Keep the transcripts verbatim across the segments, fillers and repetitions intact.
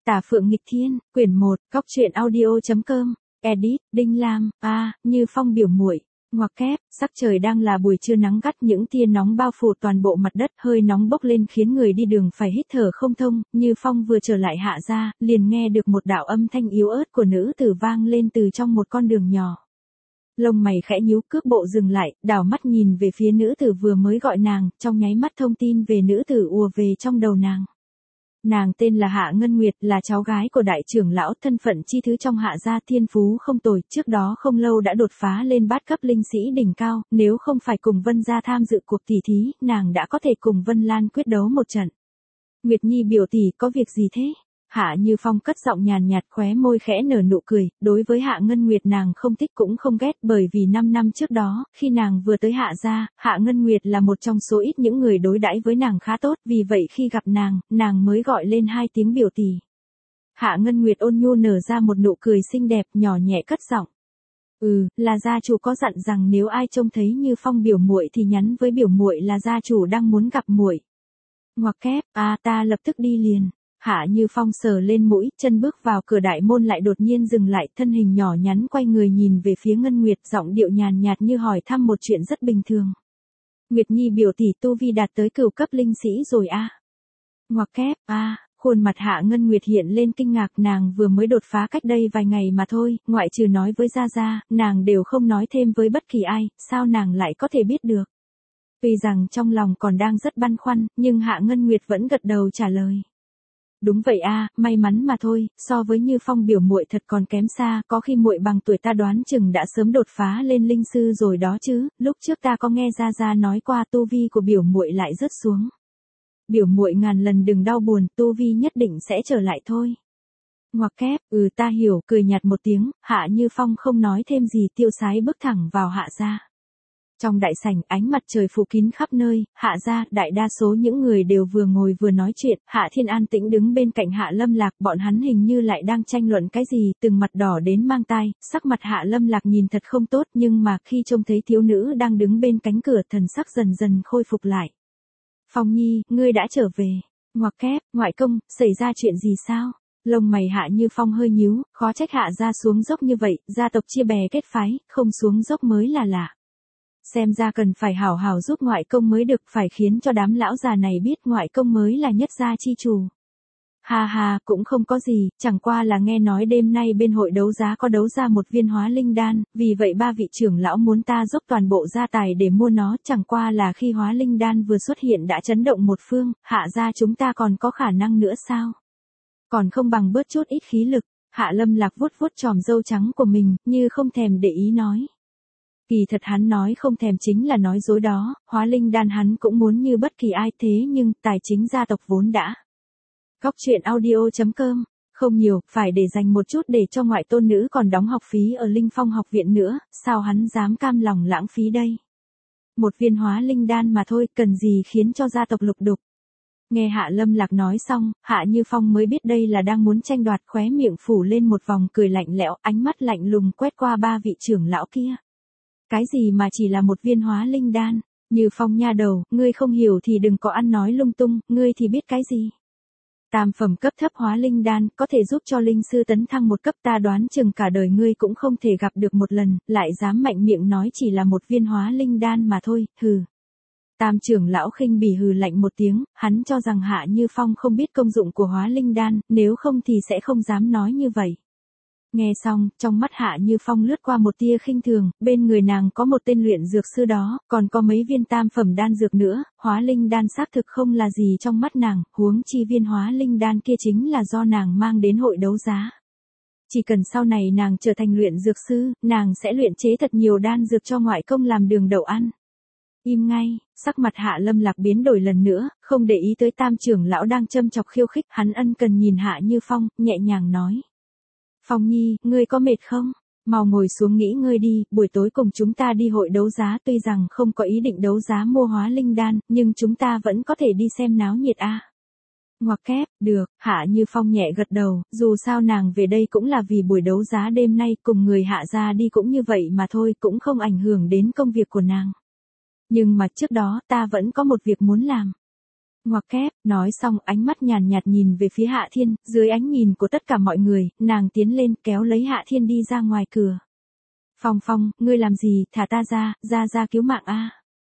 Tà Phượng Nghịch Thiên, quyển một, Cóc truyện audio.com, edit, Đinh Lam, a, Như Phong biểu muội. Ngoặc kép, sắc trời đang là buổi trưa nắng gắt, những tia nóng bao phủ toàn bộ mặt đất, hơi nóng bốc lên khiến người đi đường phải hít thở không thông. Như Phong vừa trở lại Hạ gia, liền nghe được một đạo âm thanh yếu ớt của nữ tử vang lên từ trong một con đường nhỏ. Lông mày khẽ nhíu, cước bộ dừng lại, đảo mắt nhìn về phía nữ tử vừa mới gọi nàng, trong nháy mắt thông tin về nữ tử ùa về trong đầu nàng. Nàng tên là Hạ Ngân Nguyệt, là cháu gái của đại trưởng lão, thân phận chi thứ trong Hạ gia, thiên phú không tồi, trước đó không lâu đã đột phá lên bát cấp linh sĩ đỉnh cao, nếu không phải cùng Vân gia tham dự cuộc tỷ thí, nàng đã có thể cùng Vân Lan quyết đấu một trận. Nguyệt Nhi biểu tỷ, có việc gì thế? Hạ Như Phong cất giọng nhàn nhạt, khóe môi khẽ nở nụ cười, đối với Hạ Ngân Nguyệt nàng không thích cũng không ghét, bởi vì năm năm trước đó, khi nàng vừa tới Hạ gia, Hạ Ngân Nguyệt là một trong số ít những người đối đãi với nàng khá tốt, vì vậy khi gặp nàng, nàng mới gọi lên hai tiếng biểu tỷ. Hạ Ngân Nguyệt ôn nhu nở ra một nụ cười xinh đẹp, nhỏ nhẹ cất giọng. Ừ, là gia chủ có dặn rằng nếu ai trông thấy Như Phong biểu muội thì nhắn với biểu muội là gia chủ đang muốn gặp muội. Ngoặc kép, à ta lập tức đi liền. Hạ Như Phong sờ lên mũi, chân bước vào cửa đại môn lại đột nhiên dừng lại, thân hình nhỏ nhắn quay người nhìn về phía Ngân Nguyệt, giọng điệu nhàn nhạt như hỏi thăm một chuyện rất bình thường. Nguyệt Nhi biểu tỷ, tu vi đạt tới cửu cấp linh sĩ rồi a? À? Ngoặc kép, a, à, khuôn mặt Hạ Ngân Nguyệt hiện lên kinh ngạc, nàng vừa mới đột phá cách đây vài ngày mà thôi, ngoại trừ nói với Gia Gia, nàng đều không nói thêm với bất kỳ ai, sao nàng lại có thể biết được? Tuy rằng trong lòng còn đang rất băn khoăn, nhưng Hạ Ngân Nguyệt vẫn gật đầu trả lời. Đúng vậy a, may mắn mà thôi, so với Như Phong biểu muội thật còn kém xa, có khi muội bằng tuổi ta đoán chừng đã sớm đột phá lên linh sư rồi đó chứ, lúc trước ta có nghe Gia Gia nói qua tu vi của biểu muội lại rớt xuống. Biểu muội ngàn lần đừng đau buồn, tu vi nhất định sẽ trở lại thôi. Ngoặc kép, ừ ta hiểu, cười nhạt một tiếng, Hạ Như Phong không nói thêm gì, tiêu sái bước thẳng vào Hạ gia. Trong đại sảnh, ánh mặt trời phủ kín khắp nơi, Hạ gia, đại đa số những người đều vừa ngồi vừa nói chuyện, Hạ Thiên an tĩnh đứng bên cạnh Hạ Lâm Lạc, bọn hắn hình như lại đang tranh luận cái gì, từng mặt đỏ đến mang tai, sắc mặt Hạ Lâm Lạc nhìn thật không tốt, nhưng mà khi trông thấy thiếu nữ đang đứng bên cánh cửa, thần sắc dần dần khôi phục lại. Phong Nhi, ngươi đã trở về. Ngoặc kép, ngoại công, xảy ra chuyện gì sao? Lông mày Hạ Như Phong hơi nhíu, khó trách Hạ gia xuống dốc như vậy, gia tộc chia bè kết phái, không xuống dốc mới là lạ. Xem ra cần phải hảo hảo giúp ngoại công mới được, phải khiến cho đám lão già này biết ngoại công mới là nhất gia chi chủ. Ha ha, cũng không có gì, chẳng qua là nghe nói đêm nay bên hội đấu giá có đấu ra một viên hóa linh đan, vì vậy ba vị trưởng lão muốn ta dốc toàn bộ gia tài để mua nó, chẳng qua là khi hóa linh đan vừa xuất hiện đã chấn động một phương, Hạ gia chúng ta còn có khả năng nữa sao? Còn không bằng bớt chút ít khí lực. Hạ Lâm Lạc vuốt vuốt chòm râu trắng của mình, như không thèm để ý nói. Kỳ thật hắn nói không thèm chính là nói dối đó, hóa linh đan hắn cũng muốn như bất kỳ ai, thế nhưng tài chính gia tộc vốn đã. Cóc truyện audio.com, không nhiều, phải để dành một chút để cho ngoại tôn nữ còn đóng học phí ở Linh Phong học viện nữa, sao hắn dám cam lòng lãng phí đây? Một viên hóa linh đan mà thôi, cần gì khiến cho gia tộc lục đục. Nghe Hạ Lâm Lạc nói xong, Hạ Như Phong mới biết đây là đang muốn tranh đoạt, khóe miệng phủ lên một vòng cười lạnh lẽo, ánh mắt lạnh lùng quét qua ba vị trưởng lão kia. Cái gì mà chỉ là một viên hóa linh đan? Như Phong nha đầu, ngươi không hiểu thì đừng có ăn nói lung tung, ngươi thì biết cái gì? Tam phẩm cấp thấp hóa linh đan, có thể giúp cho linh sư tấn thăng một cấp, ta đoán chừng cả đời ngươi cũng không thể gặp được một lần, lại dám mạnh miệng nói chỉ là một viên hóa linh đan mà thôi, hừ. Tam trưởng lão khinh bỉ hừ lạnh một tiếng, hắn cho rằng Hạ Như Phong không biết công dụng của hóa linh đan, nếu không thì sẽ không dám nói như vậy. Nghe xong, trong mắt Hạ Như Phong lướt qua một tia khinh thường, bên người nàng có một tên luyện dược sư đó, còn có mấy viên tam phẩm đan dược nữa, hóa linh đan xác thực không là gì trong mắt nàng, huống chi viên hóa linh đan kia chính là do nàng mang đến hội đấu giá. Chỉ cần sau này nàng trở thành luyện dược sư, nàng sẽ luyện chế thật nhiều đan dược cho ngoại công làm đường đậu ăn. Im ngay, sắc mặt Hạ Lâm Lạc biến đổi lần nữa, không để ý tới tam trưởng lão đang châm chọc khiêu khích, hắn ân cần nhìn Hạ Như Phong, nhẹ nhàng nói. Phong Nhi, ngươi có mệt không? Mau ngồi xuống nghỉ ngơi đi, buổi tối cùng chúng ta đi hội đấu giá, tuy rằng không có ý định đấu giá mua hóa linh đan, nhưng chúng ta vẫn có thể đi xem náo nhiệt a. À. Ngoặc kép, được, Hạ Như Phong nhẹ gật đầu, dù sao nàng về đây cũng là vì buổi đấu giá đêm nay, cùng người Hạ gia đi cũng như vậy mà thôi, cũng không ảnh hưởng đến công việc của nàng. Nhưng mà trước đó, ta vẫn có một việc muốn làm. Ngoặc kép, nói xong ánh mắt nhàn nhạt nhìn về phía Hạ Thiên, dưới ánh nhìn của tất cả mọi người, nàng tiến lên kéo lấy Hạ Thiên đi ra ngoài cửa. Phong Phong, ngươi làm gì, thả ta ra, ra ra cứu mạng a.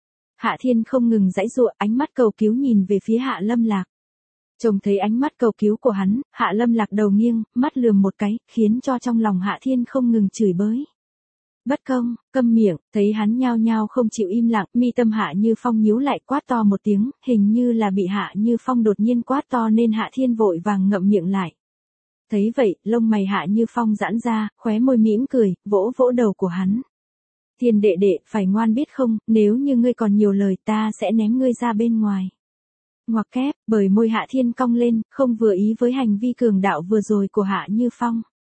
Hạ Thiên không ngừng giãy giụa, ánh mắt cầu cứu nhìn về phía Hạ Lâm Lạc. Trông thấy ánh mắt cầu cứu của hắn, Hạ Lâm Lạc đầu nghiêng, mắt lườm một cái, khiến cho trong lòng Hạ Thiên không ngừng chửi bới. Bất công, câm miệng, thấy hắn nhao nhao không chịu im lặng, mi tâm Hạ Như Phong nhíu lại quát to một tiếng, hình như là bị Hạ Như Phong đột nhiên quát to nên Hạ Thiên vội vàng ngậm miệng lại. Thấy vậy, lông mày Hạ Như Phong giãn ra, khóe môi mỉm cười, vỗ vỗ đầu của hắn. Thiên đệ đệ, phải ngoan biết không, nếu như ngươi còn nhiều lời ta sẽ ném ngươi ra bên ngoài. Ngoặc kép, bởi môi Hạ Thiên cong lên, không vừa ý với hành vi cường đạo vừa rồi của Hạ Như Phong.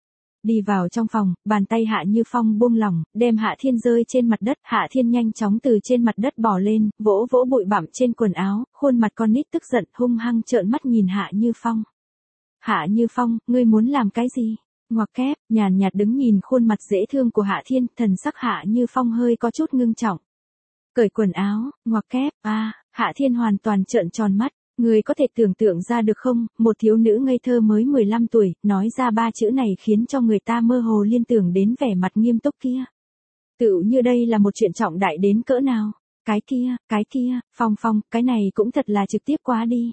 Đi vào trong phòng, bàn tay Hạ Như Phong buông lỏng, đem Hạ Thiên rơi trên mặt đất. Hạ Thiên nhanh chóng từ trên mặt đất bò lên, vỗ vỗ bụi bặm trên quần áo, khuôn mặt con nít tức giận hung hăng trợn mắt nhìn Hạ Như Phong. Hạ Như Phong, ngươi muốn làm cái gì? Ngoặc kép, nhàn nhạt đứng nhìn khuôn mặt dễ thương của Hạ Thiên, thần sắc Hạ Như Phong hơi có chút ngưng trọng. Cởi quần áo, ngoặc kép, a, à, Hạ Thiên hoàn toàn trợn tròn mắt. Người có thể tưởng tượng ra được không, một thiếu nữ ngây thơ mới mười lăm tuổi, nói ra ba chữ này khiến cho người ta mơ hồ liên tưởng đến vẻ mặt nghiêm túc kia. Tựu như đây là một chuyện trọng đại đến cỡ nào. Cái kia, cái kia, Phong Phong, cái này cũng thật là trực tiếp quá đi.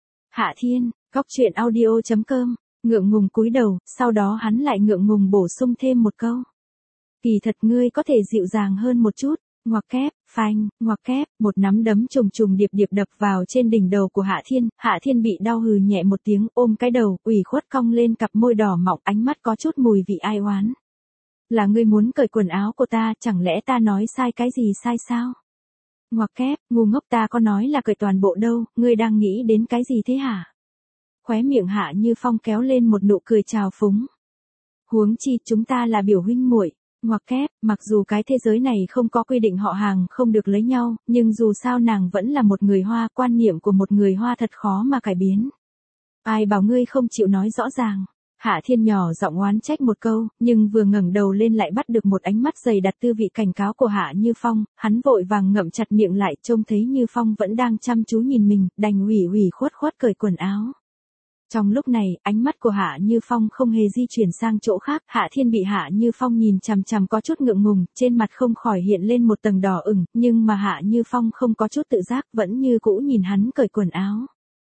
Hạ Thiên, góc truyện audio chấm com, ngượng ngùng cúi đầu, sau đó hắn lại ngượng ngùng bổ sung thêm một câu. Kỳ thật ngươi có thể dịu dàng hơn một chút. Ngoặc kép, phanh, ngoặc kép, một nắm đấm trùng trùng điệp điệp đập vào trên đỉnh đầu của Hạ Thiên. Hạ Thiên bị đau hừ nhẹ một tiếng, ôm cái đầu, ủy khuất cong lên cặp môi đỏ mọng, ánh mắt có chút mùi vị ai oán. Là ngươi muốn cởi quần áo của ta, chẳng lẽ ta nói sai cái gì sai sao? Ngoặc kép, ngu ngốc, ta có nói là cởi toàn bộ đâu, ngươi đang nghĩ đến cái gì thế hả? Khóe miệng Hạ Như Phong kéo lên một nụ cười trào phúng. Huống chi chúng ta là biểu huynh muội. Ngoặc kép, mặc dù cái thế giới này không có quy định họ hàng không được lấy nhau, nhưng dù sao nàng vẫn là một người Hoa, quan niệm của một người Hoa thật khó mà cải biến. Ai bảo ngươi không chịu nói rõ ràng. Hạ Thiên nhỏ giọng oán trách một câu, nhưng vừa ngẩng đầu lên lại bắt được một ánh mắt dày đặc tư vị cảnh cáo của Hạ Như Phong, hắn vội vàng ngậm chặt miệng lại, trông thấy Như Phong vẫn đang chăm chú nhìn mình, đành ủy ủy khuất khuất cởi quần áo. Trong lúc này, ánh mắt của Hạ Như Phong không hề di chuyển sang chỗ khác, Hạ Thiên bị Hạ Như Phong nhìn chằm chằm có chút ngượng ngùng, trên mặt không khỏi hiện lên một tầng đỏ ửng, nhưng mà Hạ Như Phong không có chút tự giác, vẫn như cũ nhìn hắn cởi quần áo.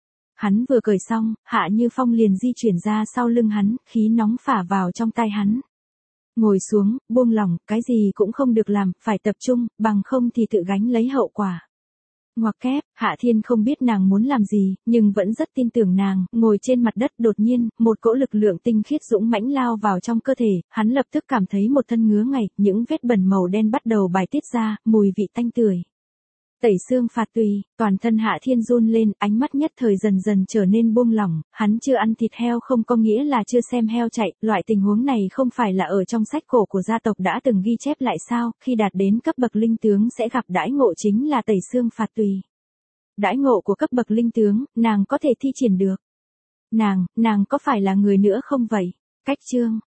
Hắn vừa cởi xong, Hạ Như Phong liền di chuyển ra sau lưng hắn, khí nóng phả vào trong tai hắn. Ngồi xuống, buông lỏng, cái gì cũng không được làm, phải tập trung, bằng không thì tự gánh lấy hậu quả. Ngoặc kép, Hạ Thiên không biết nàng muốn làm gì, nhưng vẫn rất tin tưởng nàng, ngồi trên mặt đất đột nhiên, một cỗ lực lượng tinh khiết dũng mãnh lao vào trong cơ thể, hắn lập tức cảm thấy một thân ngứa ngày, những vết bẩn màu đen bắt đầu bài tiết ra, mùi vị tanh tưởi. Tẩy xương phạt tùy, toàn thân Hạ Thiên run lên, ánh mắt nhất thời dần dần trở nên buông lỏng, hắn chưa ăn thịt heo không có nghĩa là chưa xem heo chạy, loại tình huống này không phải là ở trong sách cổ của gia tộc đã từng ghi chép lại sao, khi đạt đến cấp bậc linh tướng sẽ gặp đãi ngộ chính là tẩy xương phạt tùy. Đãi ngộ của cấp bậc linh tướng, nàng có thể thi triển được. Nàng, nàng có phải là người nữa không vậy? Cách chương